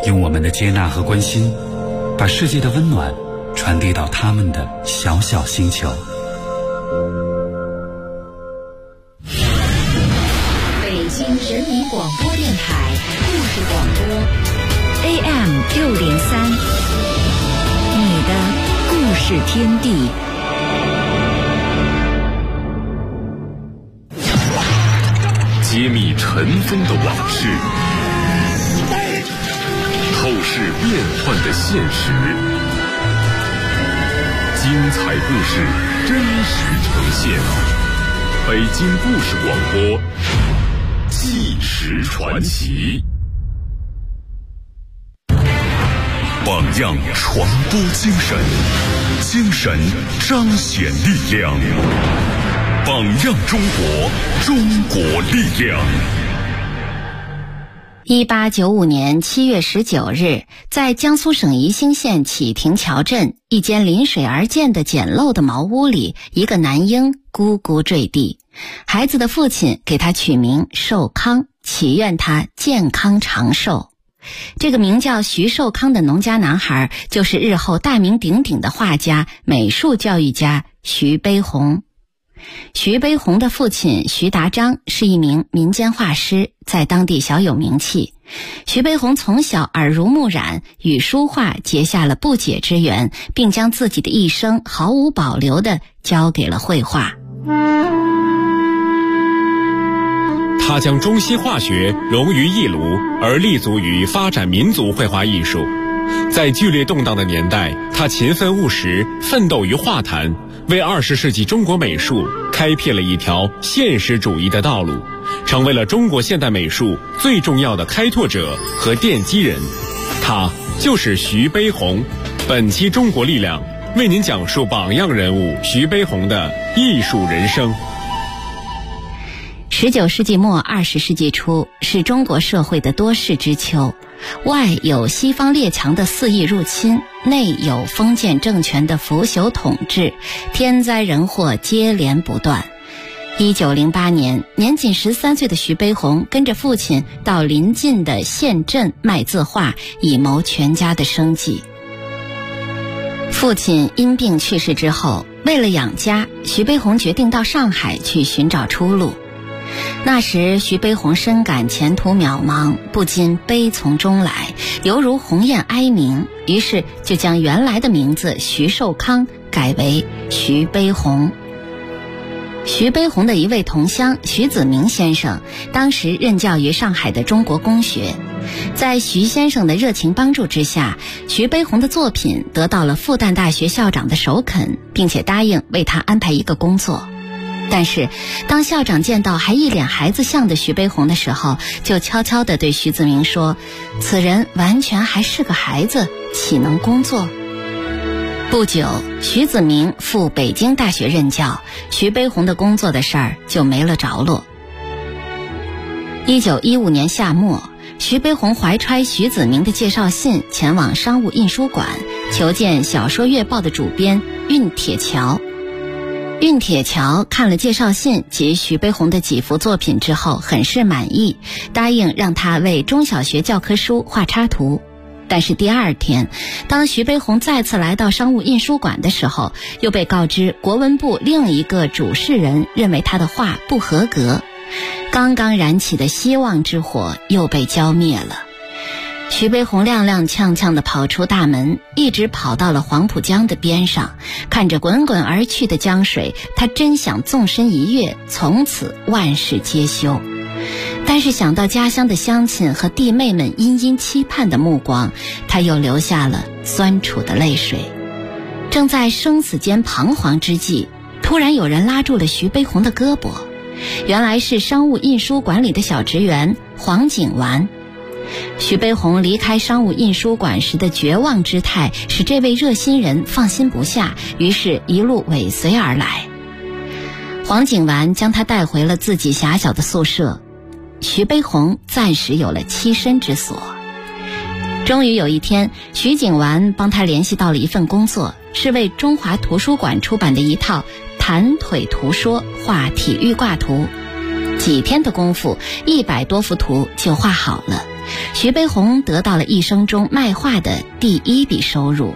用我们的接纳和关心，把世界的温暖传递到他们的小小星球。 北京人民广播电台故事广播 AM603，你的故事天地。 揭秘尘封的往事，透视变幻的现实，精彩故事真实呈现。北京故事广播，纪实传奇。榜样传播精神，精神彰显力量。榜样中国，中国力量。 1895年7月19日，在江苏省宜兴县启亭桥镇一间临水而建的简陋的茅屋里，一个男婴咕咕坠地。孩子的父亲给他取名寿康，祈愿他健康长寿。这个名叫徐寿康的农家男孩，就是日后大名鼎鼎的画家、美术教育家徐悲鸿。徐悲鸿的父亲徐达章是一名民间画师，在当地小有名气。徐悲鸿从小耳濡目染，与书画结下了不解之缘，并将自己的一生毫无保留地交给了绘画。 他将中西画学融于一炉，而立足于发展民族绘画艺术。在剧烈动荡的年代，他勤奋务实，奋斗于画坛，为20世纪中国美术开辟了一条现实主义的道路，成为了中国现代美术最重要的开拓者和奠基人。他就是徐悲鸿。本期中国力量为您讲述榜样人物徐悲鸿的艺术人生。 19世纪末20世纪初是中国社会的多事之秋，外有西方列强的肆意入侵，内有封建政权的腐朽统治，天灾人祸接连不断。1908年，年仅13岁的徐悲鸿跟着父亲到邻近的县镇卖字画，以谋全家的生计。父亲因病去世之后，为了养家，徐悲鸿决定到上海去寻找出路。那时徐悲鸿深感前途渺茫，不禁悲从中来，犹如鸿雁哀鸣，于是就将原来的名字徐寿康改为徐悲鸿。徐悲鸿的一位同乡徐子明先生，当时任教于上海的中国公学。在徐先生的热情帮助之下，徐悲鸿的作品得到了复旦大学校长的首肯，并且答应为他安排一个工作。但是当校长见到还一脸孩子相的徐悲鸿的时候，就悄悄地对徐子明说，此人完全还是个孩子，岂能工作？不久，徐子明赴北京大学任教，徐悲鸿的工作的事儿就没了着落。1915年夏末，徐悲鸿怀揣徐子明的介绍信前往商务印书馆，求见小说月报的主编运铁桥。运铁桥看了介绍信及徐悲鸿的几幅作品之后，很是满意，答应让他为中小学教科书画插图。但是第二天，当徐悲鸿再次来到商务印书馆的时候，又被告知国文部另一个主事人认为他的画不合格。刚刚燃起的希望之火又被浇灭了。徐悲鸿踉踉跄跄地跑出大门，一直跑到了黄浦江的边上，看着滚滚而去的江水，他真想纵身一跃，从此万事皆休。但是想到家乡的乡亲和弟妹们殷殷期盼的目光，他又流下了酸楚的泪水。正在生死间彷徨之际，突然有人拉住了徐悲鸿的胳膊，原来是商务印书馆里的小职员黄景完。徐悲鸿离开商务印书馆时的绝望之态使这位热心人放心不下，于是一路尾随而来。黄景完将他带回了自己狭小的宿舍，徐悲鸿暂时有了栖身之所。终于有一天，徐景完帮他联系到了一份工作，是为中华图书馆出版的一套弹腿图说画体育挂图。几天的功夫，100多幅图就画好了。 徐悲鸿得到了一生中卖画的第一笔收入。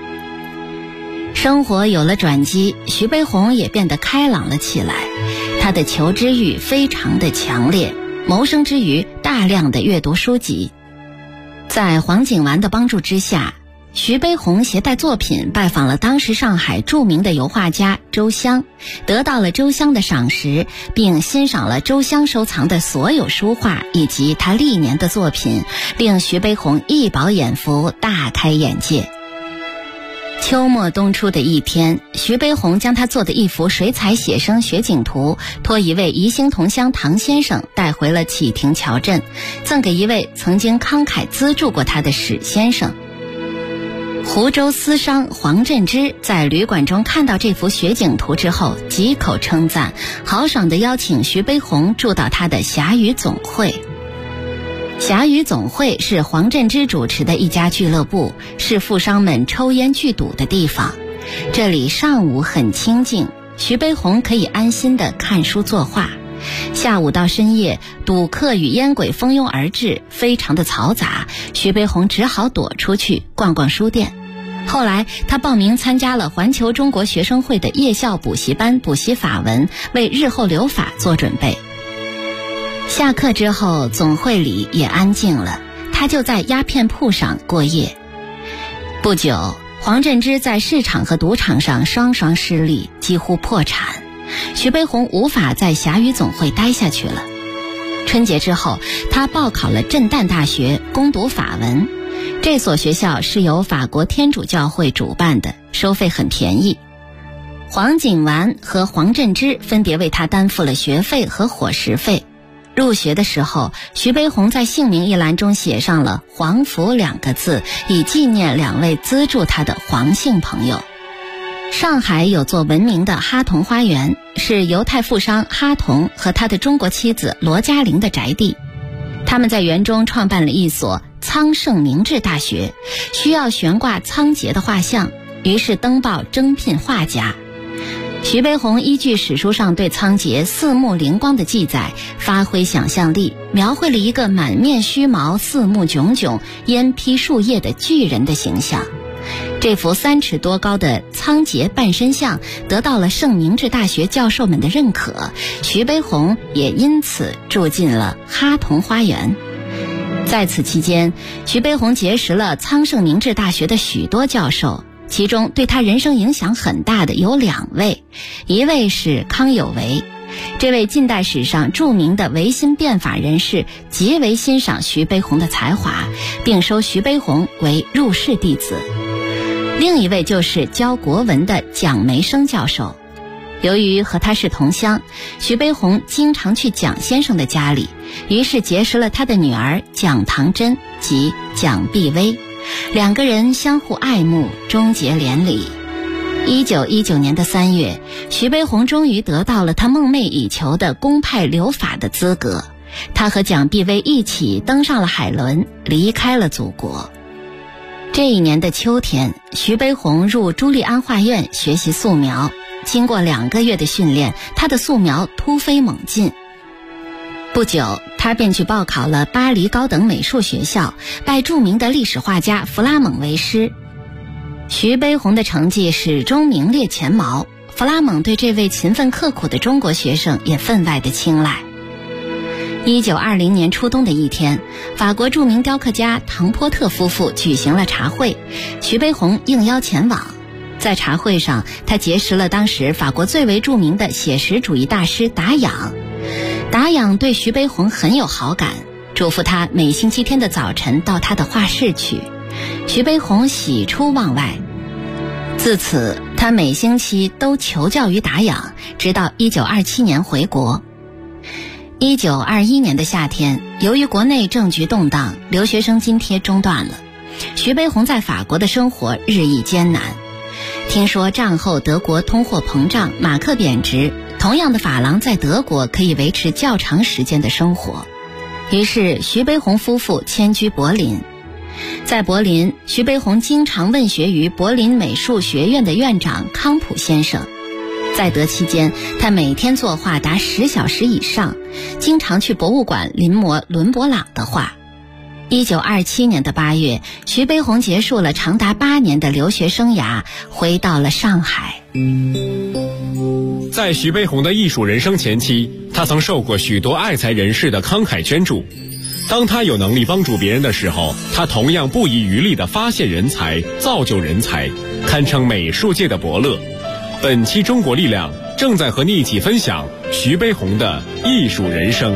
生活有了转机，徐悲鸿也变得开朗了起来。他的求知欲非常的强烈，谋生之余大量的阅读书籍。在黄景完的帮助之下，徐悲鸿携带作品拜访了当时上海著名的油画家周湘，得到了周湘的赏识，并欣赏了周湘收藏的所有书画以及他历年的作品，令徐悲鸿一饱眼福，大开眼界。秋末冬初的一天，徐悲鸿将他做的一幅水彩写生雪景图托一位宜兴同乡唐先生带回了启亭桥镇，赠给一位曾经慷慨资助过他的史先生。湖州私商黄振之在旅馆中看到这幅雪景图之后，几口称赞，豪爽地邀请徐悲鸿住到他的霞雨总会。霞雨总会是黄振之主持的一家俱乐部，是富商们抽烟聚赌的地方。这里上午很清静，徐悲鸿可以安心地看书作画。下午到深夜，赌客与烟鬼蜂拥而至，非常的嘈杂，徐悲鸿只好躲出去逛逛书店。后来他报名参加了环球中国学生会的夜校补习班，补习法文，为日后留法做准备。下课之后，总会里也安静了，他就在鸦片铺上过夜。不久，黄振之在市场和赌场上双双失利，几乎破产。徐悲鸿无法在霞雨总会待下去了。春节之后，他报考了震旦大学，攻读法文。这所学校是由法国天主教会主办的，收费很便宜。黄景完和黄振之分别为他担负了学费和伙食费。入学的时候，徐悲鸿在姓名一栏中写上了黄福2个字，以纪念2位资助他的黄姓朋友。上海有座闻名的哈同花园，是犹太富商哈同和他的中国妻子罗嘉玲的宅地。他们在园中创办了一所苍圣明治大学，需要悬挂仓颉的画像，于是登报征聘画家。徐悲鸿依据史书上对仓颉四目灵光的记载，发挥想象力，描绘了一个满面须毛、四目炯炯、烟披树叶的巨人的形象。这幅3尺多高的仓颉半身像得到了圣明治大学教授们的认可，徐悲鸿也因此住进了哈同花园。在此期间，徐悲鸿结识了苍圣明治大学的许多教授，其中对他人生影响很大的有2位，一位是康有为。这位近代史上著名的维新变法人士极为欣赏徐悲鸿的才华，并收徐悲鸿为入室弟子。另一位就是教国文的蒋梅生教授。由于和他是同乡，徐悲鸿经常去蒋先生的家里，于是结识了他的女儿蒋唐珍及蒋碧薇，2个人相互爱慕，终结连理。1919年的3月，徐悲鸿终于得到了他梦寐以求的公派留法的资格。他和蒋碧薇一起登上了海轮，离开了祖国。这一年的秋天，徐悲鸿入朱利安画院学习素描。经过2个月的训练，他的素描突飞猛进。不久，他便去报考了巴黎高等美术学校，拜著名的历史画家弗拉蒙为师。徐悲鸿的成绩始终名列前茅，弗拉蒙对这位勤奋刻苦的中国学生也分外的青睐。1920年初冬的一天，法国著名雕刻家唐波特夫妇举行了茶会，徐悲鸿应邀前往。在茶会上，他结识了当时法国最为著名的写实主义大师达仰。达仰对徐悲鸿很有好感，嘱咐他每星期天的早晨到他的画室去。徐悲鸿喜出望外。自此，他每星期都求教于达仰，直到1927年回国。1921年的夏天，由于国内政局动荡，留学生津贴中断了，徐悲鸿在法国的生活日益艰难。听说战后德国通货膨胀，马克贬值，同样的珐琅在德国可以维持较长时间的生活，于是徐悲鸿夫妇迁居柏林。在柏林，徐悲鸿经常问学于柏林美术学院的院长康普先生。在德期间，他每天作画达10小时以上，经常去博物馆临摹伦勃朗的画。 1927年的8月，徐悲鸿结束了长达8年的留学生涯，回到了上海。 在徐悲鸿的艺术人生前期，他曾受过许多爱才人士的慷慨捐助。当他有能力帮助别人的时候，他同样不遗余力地发现人才、造就人才，堪称美术界的伯乐。本期中国力量正在和你一起分享徐悲鸿的艺术人生。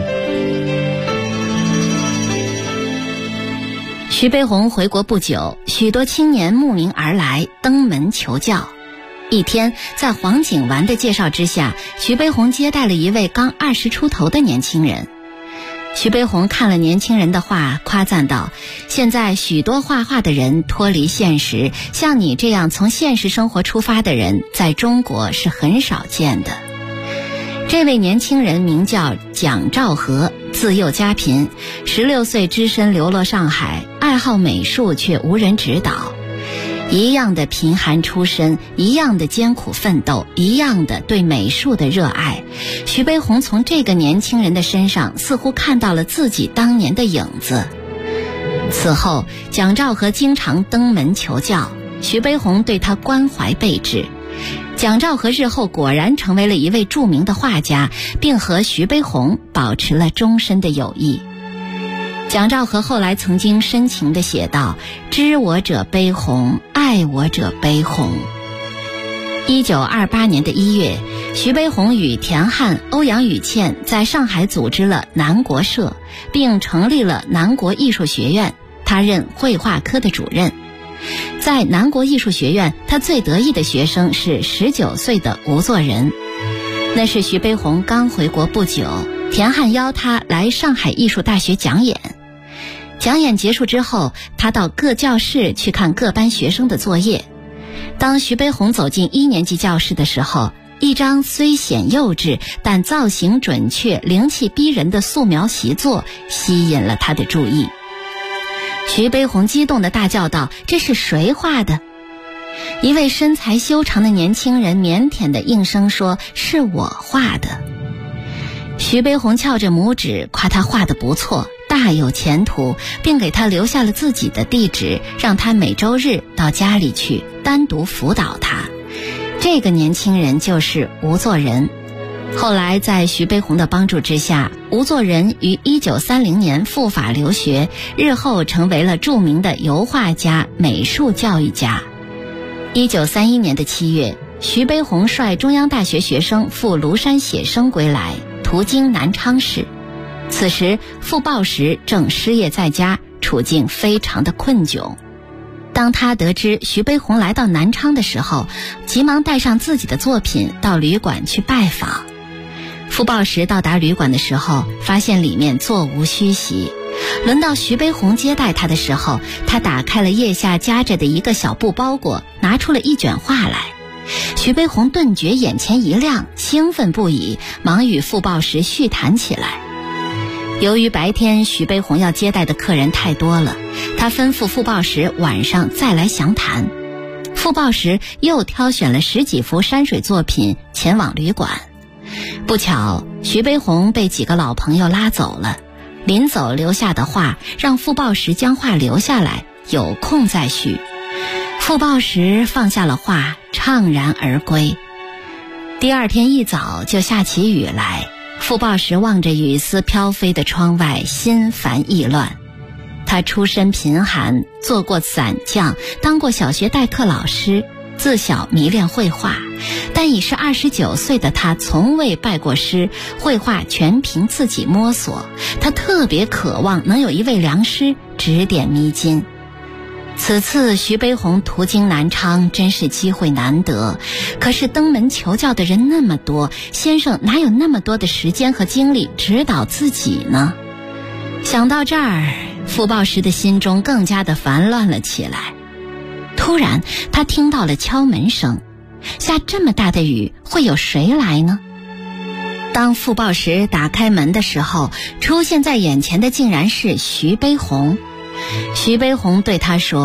徐悲鸿回国不久，许多青年慕名而来，登门求教。一天，在黄景完的介绍之下，徐悲鸿接待了一位刚20出头的年轻人。徐悲鸿看了年轻人的话，夸赞道：现在许多画画的人脱离现实，像你这样从现实生活出发的人，在中国是很少见的。这位年轻人名叫蒋兆和，自幼家贫，16岁只身流落上海，爱好美术却无人指导。一样的贫寒出身，一样的艰苦奋斗，一样的对美术的热爱。徐悲鸿从这个年轻人的身上似乎看到了自己当年的影子。此后，蒋兆和经常登门求教，徐悲鸿对他关怀备至。蒋兆和日后果然成为了一位著名的画家，并和徐悲鸿保持了终身的友谊。蒋兆和后来曾经深情地写道：知我者悲鸿，爱我者悲鸿。1928年的1月，徐悲鸿与田汉、欧阳予倩在上海组织了南国社，并成立了南国艺术学院，他任绘画科的主任。在南国艺术学院，他最得意的学生是19岁的吴作人。那是徐悲鸿刚回国不久，田汉邀他来上海艺术大学讲演。讲演结束之后，他到各教室去看各班学生的作业。当徐悲鸿走进1年级教室的时候，一张虽显幼稚但造型准确、灵气逼人的素描习作吸引了他的注意。徐悲鸿激动地大叫道：这是谁画的？一位身材修长的年轻人腼腆地应声说：是我画的。徐悲鸿翘着拇指夸他画得不错，大有前途，并给他留下了自己的地址，让他每周日到家里去单独辅导他。这个年轻人就是吴作人。后来在徐悲鸿的帮助之下，吴作人于1930年赴法留学，日后成为了著名的油画家、美术教育家。1931年的7月，徐悲鸿率中央大学学生赴庐山写生归来，途经南昌市。此时傅抱石正失业在家，处境非常的困窘。当他得知徐悲鸿来到南昌的时候，急忙带上自己的作品到旅馆去拜访。傅抱石到达旅馆的时候，发现里面座无虚席。轮到徐悲鸿接待他的时候，他打开了腋下夹着的一个小布包裹，拿出了一卷画来。徐悲鸿顿觉眼前一亮，兴奋不已，忙与傅抱石叙谈起来。由于白天徐悲鸿要接待的客人太多了，他吩咐傅抱石晚上再来详谈。傅抱石又挑选了10几幅山水作品前往旅馆。不巧，徐悲鸿被几个老朋友拉走了，临走留下的话让傅抱石将画留下来，有空再叙。傅抱石放下了画，怅然而归。第二天一早就下起雨来，傅抱石望着雨丝飘飞的窗外，心烦意乱。他出身贫寒，做过散匠，当过小学代课老师，自小迷恋绘画，但已是29岁的他从未拜过师，绘画全凭自己摸索。他特别渴望能有一位良师指点迷津。此次徐悲鸿途经南昌，真是机会难得。可是登门求教的人那么多，先生哪有那么多的时间和精力指导自己呢？想到这儿，傅抱石的心中更加的烦乱了起来。突然他听到了敲门声，下这么大的雨，会有谁来呢？当傅抱石打开门的时候，出现在眼前的竟然是徐悲鸿。徐悲鸿对他说：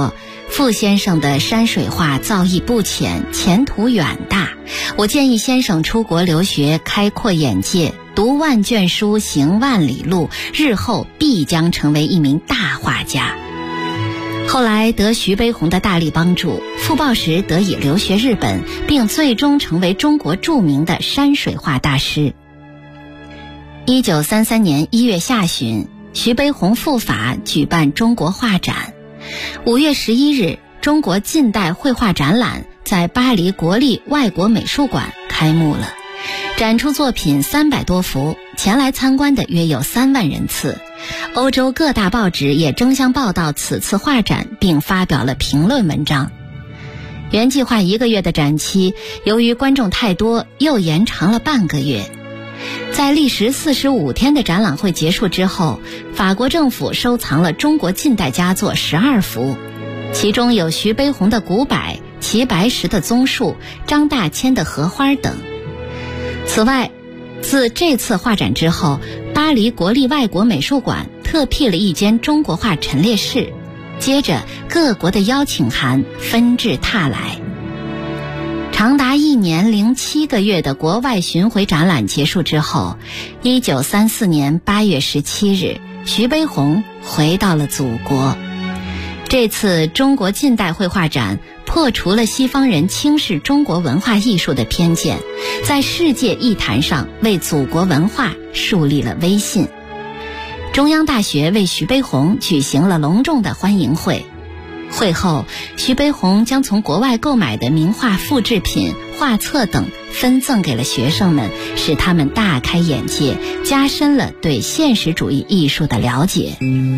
傅先生的山水画造诣不浅，前途远大。我建议先生出国留学，开阔眼界，读万卷书，行万里路，日后必将成为一名大画家。后来得徐悲鸿的大力帮助，傅抱石得以留学日本，并最终成为中国著名的山水画大师。1933年1月下旬，徐悲鸿赴法举办中国画展。5月11日，中国近代绘画展览在巴黎国立外国美术馆开幕了，展出作品300多幅，前来参观的约有3万人次。欧洲各大报纸也争相报道此次画展，并发表了评论文章。原计划1个月的展期，由于观众太多，又延长了半个月。在历时45天的展览会结束之后，法国政府收藏了中国近代佳作12幅，其中有徐悲鸿的古柏、齐白石的棕树、张大千的荷花等。此外，自这次画展之后，巴黎国立外国美术馆特辟了一间中国画陈列室，接着各国的邀请函纷至沓来。长达1年零7个月的国外巡回展览结束之后，1934年8月17日，徐悲鸿回到了祖国。这次中国近代绘画展破除了西方人轻视中国文化艺术的偏见，在世界艺坛上为祖国文化树立了威信。中央大学为徐悲鸿举行了隆重的欢迎会。会后，徐悲鸿将从国外购买的名画复制品、画册等分赠给了学生们，使他们大开眼界，加深了对现实主义艺术的了解。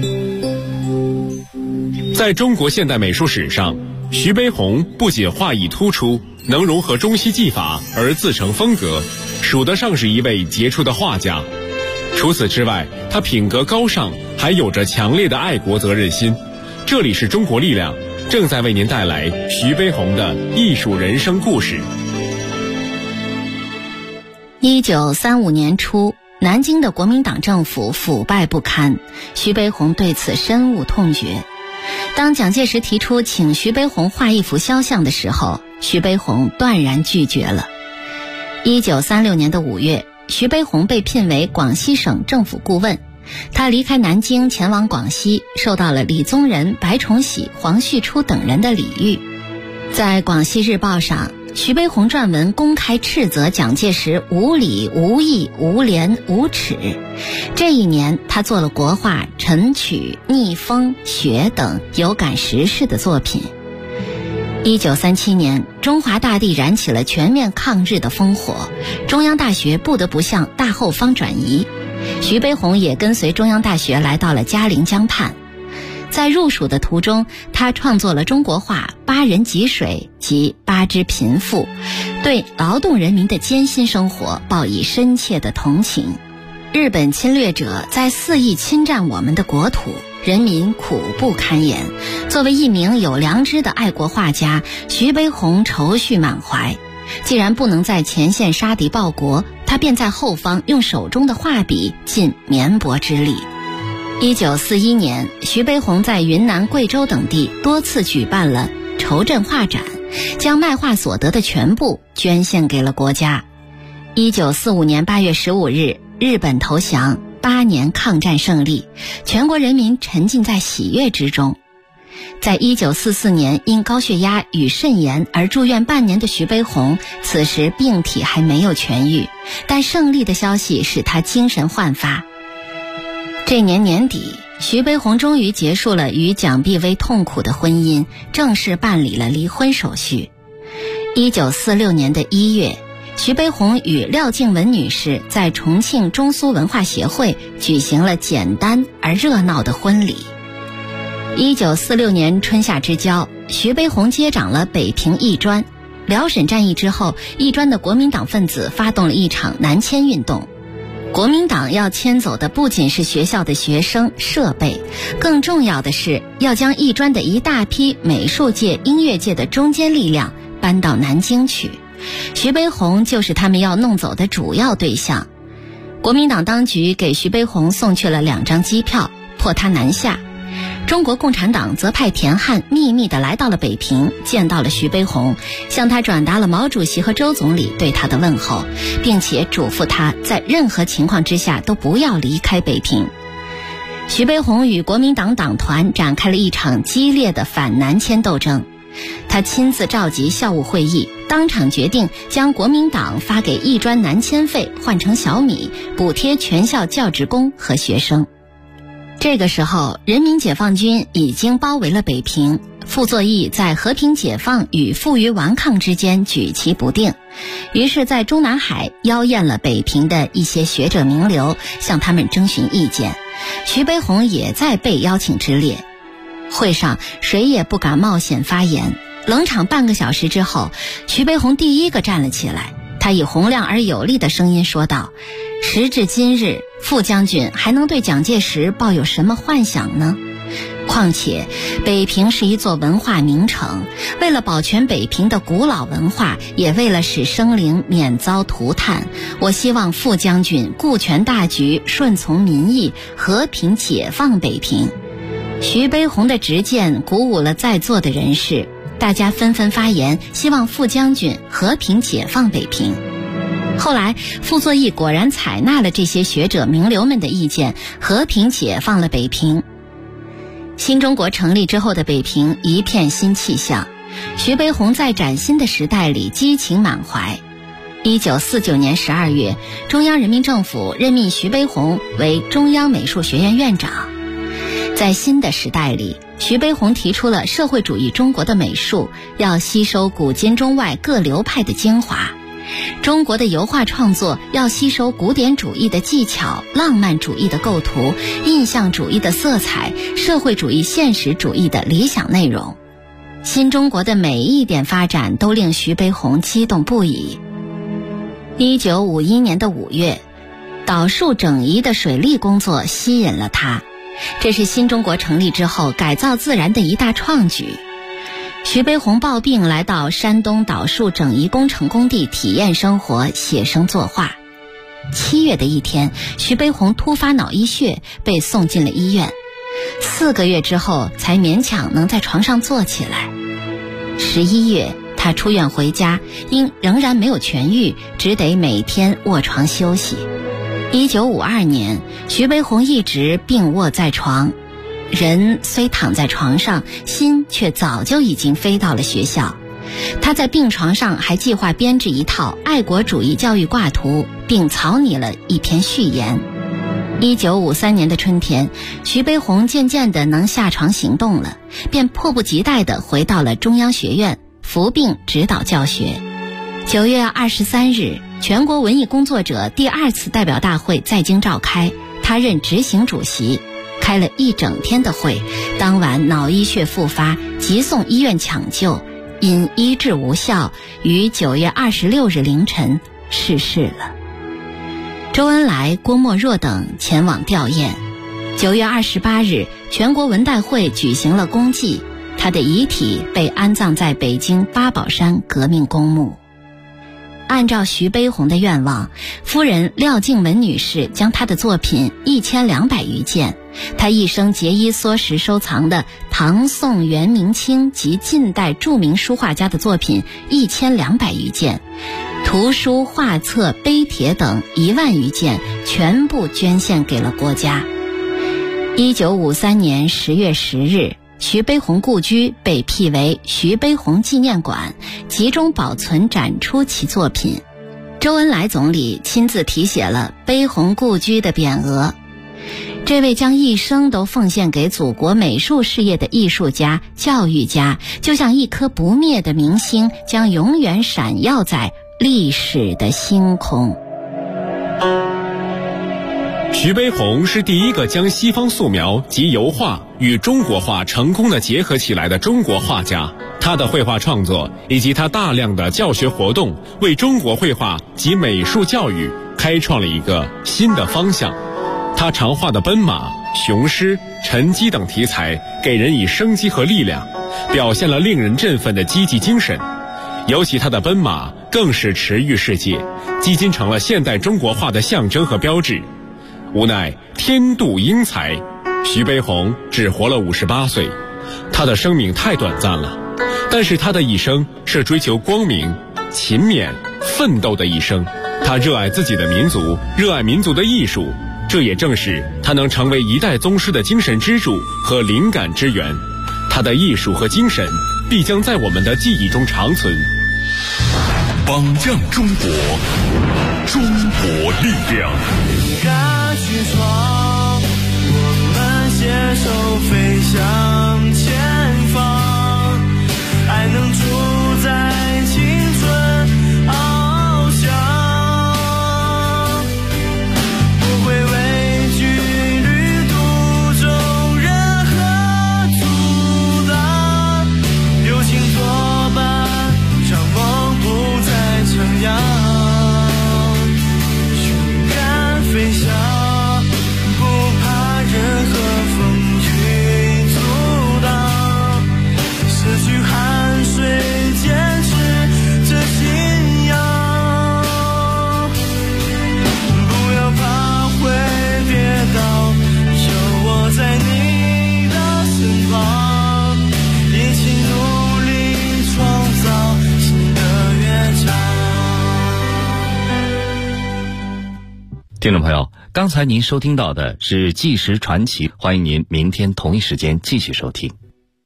在中国现代美术史上，徐悲鸿不仅画艺突出，能融合中西技法而自成风格，数得上是一位杰出的画家。除此之外，他品格高尚，还有着强烈的爱国责任心。这里是中国力量，正在为您带来徐悲鸿的艺术人生故事。 1935年初，南京的国民党政府腐败不堪，徐悲鸿对此深恶痛绝。当蒋介石提出请徐悲鸿画一幅肖像的时候，徐悲鸿断然拒绝了。1936年的5月，徐悲鸿被聘为广西省政府顾问。他离开南京前往广西，受到了李宗仁、白崇禧、黄旭初等人的礼遇。在《广西日报》上，徐悲鸿撰文公开斥责蒋介石无理、无义、无廉、无耻。这一年，他做了国画《晨曲》《逆风》《雪》等有感时事的作品。1937年，中华大地燃起了全面抗日的烽火，中央大学不得不向大后方转移。徐悲鸿也跟随中央大学来到了嘉陵江畔。在入蜀的途中，他创作了中国画《八人汲水》及《八之贫富》，对劳动人民的艰辛生活报以深切的同情。日本侵略者在肆意侵占我们的国土，人民苦不堪言。作为一名有良知的爱国画家，徐悲鸿愁绪满怀。既然不能在前线杀敌报国，他便在后方用手中的画笔尽绵薄之力。1941年，徐悲鸿在云南、贵州等地多次举办了筹赈画展，将卖画所得的全部捐献给了国家。1945年8月15日，日本投降，8年抗战胜利，全国人民沉浸在喜悦之中。在1944年因高血压与肾炎而住院半年的徐悲鸿，此时病体还没有痊愈，但胜利的消息使他精神焕发。这年年底，徐悲鸿终于结束了与蒋碧薇痛苦的婚姻，正式办理了离婚手续。1946年的1月，徐悲鸿与廖静文女士在重庆中苏文化协会举行了简单而热闹的婚礼。1946年春夏之交，徐悲鸿接掌了北平艺专。辽沈战役之后，艺专的国民党分子发动了一场南迁运动。国民党要迁走的不仅是学校的学生、设备，更重要的是要将艺专的一大批美术界、音乐界的中坚力量搬到南京去。徐悲鸿就是他们要弄走的主要对象。国民党当局给徐悲鸿送去了2张机票，迫他南下。 中国共产党则派田汉秘密地来到了北平，见到了徐悲鸿，向他转达了毛主席和周总理对他的问候，并且嘱咐他在任何情况之下都不要离开北平。徐悲鸿与国民党党团展开了一场激烈的反南迁斗争，他亲自召集校务会议，当场决定将国民党发给一专南迁费换成小米，补贴全校教职工和学生。这个时候，人民解放军已经包围了北平，傅作义在和平解放与负隅顽抗之间举棋不定，于是在中南海邀宴了北平的一些学者名流，向他们征询意见。徐悲鸿也在被邀请之列。会上谁也不敢冒险发言，冷场半个小时之后，徐悲鸿第一个站了起来，他以洪亮而有力的声音说道：时至今日，傅将军还能对蒋介石抱有什么幻想呢？况且北平是一座文化名城，为了保全北平的古老文化，也为了使生灵免遭涂炭，我希望傅将军顾全大局，顺从民意，和平解放北平。徐悲鸿的直谏鼓舞了在座的人士，大家纷纷发言，希望傅将军和平解放北平。后来傅作义果然采纳了这些学者名流们的意见，和平解放了北平。新中国成立之后的北平一片新气象，徐悲鸿在崭新的时代里激情满怀。1949年12月，中央人民政府任命徐悲鸿为中央美术学院院长。在新的时代里，徐悲鸿提出了社会主义中国的美术要吸收古今中外各流派的精华，中国的油画创作要吸收古典主义的技巧、浪漫主义的构图、印象主义的色彩、社会主义现实主义的理想内容。新中国的每一点发展都令徐悲鸿激动不已。1951年的5月，导树整仪的水利工作吸引了他，这是新中国成立之后改造自然的一大创举。徐悲鸿抱病来到山东导树整仪工程工地体验生活，写生作画。7月的一天，徐悲鸿突发脑溢血，被送进了医院，4个月之后才勉强能在床上坐起来。11月，他出院回家，因仍然没有痊愈，只得每天卧床休息。1952年，徐悲鸿一直病卧在床，人虽躺在床上，心却早就已经飞到了学校。他在病床上还计划编制一套爱国主义教育挂图，并草拟了一篇序言。1953年的春天，徐悲鸿渐渐地能下床行动了，便迫不及待地回到了中央学院，服病指导教学。9月23日，全国文艺工作者第2次代表大会在京召开，他任执行主席，开了一整天的会。当晚脑溢血复发，急送医院抢救，因医治无效，于9月26日凌晨逝世了。周恩来、郭沫若等前往吊唁。9月28日，全国文代会举行了公祭，他的遗体被安葬在北京八宝山革命公墓。按照徐悲鸿的愿望，夫人廖静文女士将他的作品1200余件，他一生节衣缩食收藏的唐宋元明清及近代著名书画家的作品1200余件，图书、画册、碑帖等1万余件，全部捐献给了国家。1953年10月10日，徐悲鸿故居被辟为徐悲鸿纪念馆，集中保存展出其作品。周恩来总理亲自题写了悲鸿故居的匾额。这位将一生都奉献给祖国美术事业的艺术家、教育家，就像一颗不灭的明星，将永远闪耀在历史的星空。 徐悲鸿是第一个将西方素描及油画与中国画成功地结合起来的中国画家。他的绘画创作以及他大量的教学活动，为中国绘画及美术教育开创了一个新的方向。他常画的奔马、雄狮、沉积等题材，给人以生机和力量，表现了令人振奋的积极精神。尤其他的奔马更是驰誉世界，几近成了现代中国画的象征和标志。无奈天妒英才， 徐悲鸿只活了58岁，他的生命太短暂了，但是他的一生是追求光明、勤勉、奋斗的一生。他热爱自己的民族，热爱民族的艺术，这也正是他能成为一代宗师的精神支柱和灵感之源。他的艺术和精神必将在我们的记忆中长存。 榜样中国，中国力量。 敢去闯，我们携手飞向前方，爱能主宰青春翱翔，不会畏惧旅途中任何阻挡，友情作伴，让梦不再张扬，勇敢飞翔，不怕任何风雨阻挡，失去汗水坚持着信仰，不要怕会跌倒，有我在你的身旁，一起努力创造新的乐章。 听众朋友，刚才您收听到的是纪实传奇，欢迎您明天同一时间继续收听。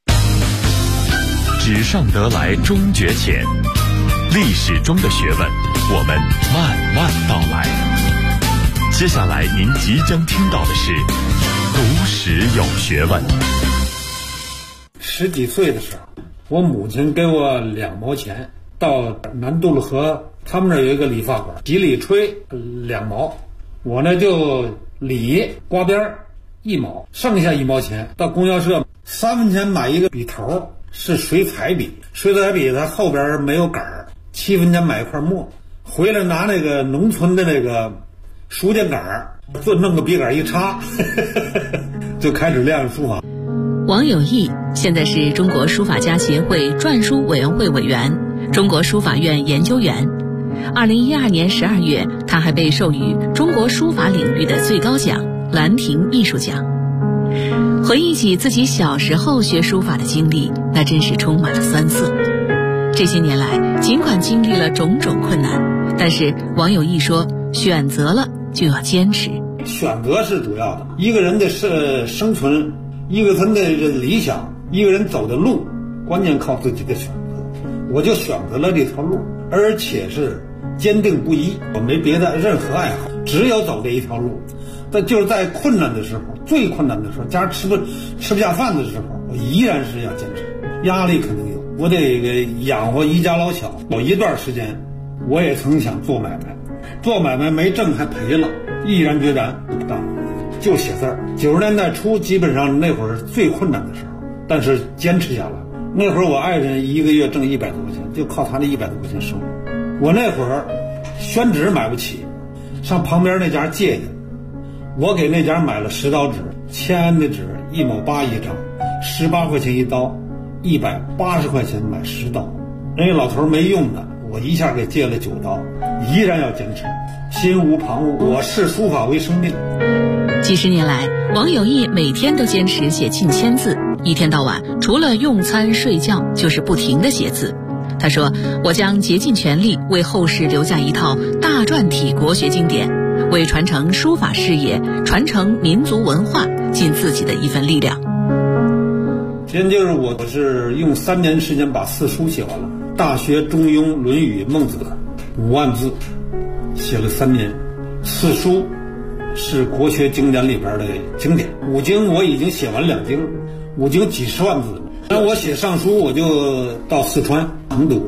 纸上得来终觉浅，历史中的学问，我们慢慢道来。接下来您即将听到的是读史有学问。 10几岁的时候，我母亲给我2毛钱，到南渡了河，他们那儿有一个理发馆，几里吹2毛，我呢就理刮边1毛，剩下1毛钱到供销社3分钱买一个笔头，是水彩笔，水彩笔它后边没有杆儿，7分钱买一块墨，回来拿那个农村的那个书架杆儿，就弄个笔杆一插就开始练书法。 王有义现在是中国书法家协会篆书委员会委员、中国书法院研究员。2012年12月，他还被授予中国书法领域的最高奖兰亭艺术奖。回忆起自己小时候学书法的经历，那真是充满了酸涩。这些年来，尽管经历了种种困难，但是王有义说，选择了就要坚持。 选择是主要的，一个人的生存，一个人的理想，一个人走的路，关键靠自己的选择。我就选择了这条路，而且是坚定不移，我没别的任何爱好，只有走这一条路。但就是在困难的时候，最困难的时候，家吃不下饭的时候，我依然是要坚持。压力肯定有，我得养活一家老小。有一段时间，我也曾想做买卖，做买卖没挣还赔了，毅然决然不干，就写字儿。90年代初，基本上那会儿最困难的时候，但是坚持下来。那会儿我爱人一个月挣100多块钱，就靠他那100多块钱生活。我那会儿宣纸买不起，上旁边那家借的，我给那家买了10刀纸，签的纸1毛8一张，18块钱一刀，180块钱买10刀。人家老头没用的，我一下给借了9刀，依然要坚持，心无旁骛。我视书法为生命。 几十年来，王有义每天都坚持写近1000字，一天到晚除了用餐睡觉就是不停地写字。他说，我将竭尽全力为后世留下一套大篆体国学经典，为传承书法事业、传承民族文化尽自己的一份力量。 今就是我是用3年时间把4书写完了，大学、中庸、论语、孟子，5万字，写了3年。4书是国学经典里边的经典，5经我已经写完2经，5经几10万字。那我写上书，我就到四川成都。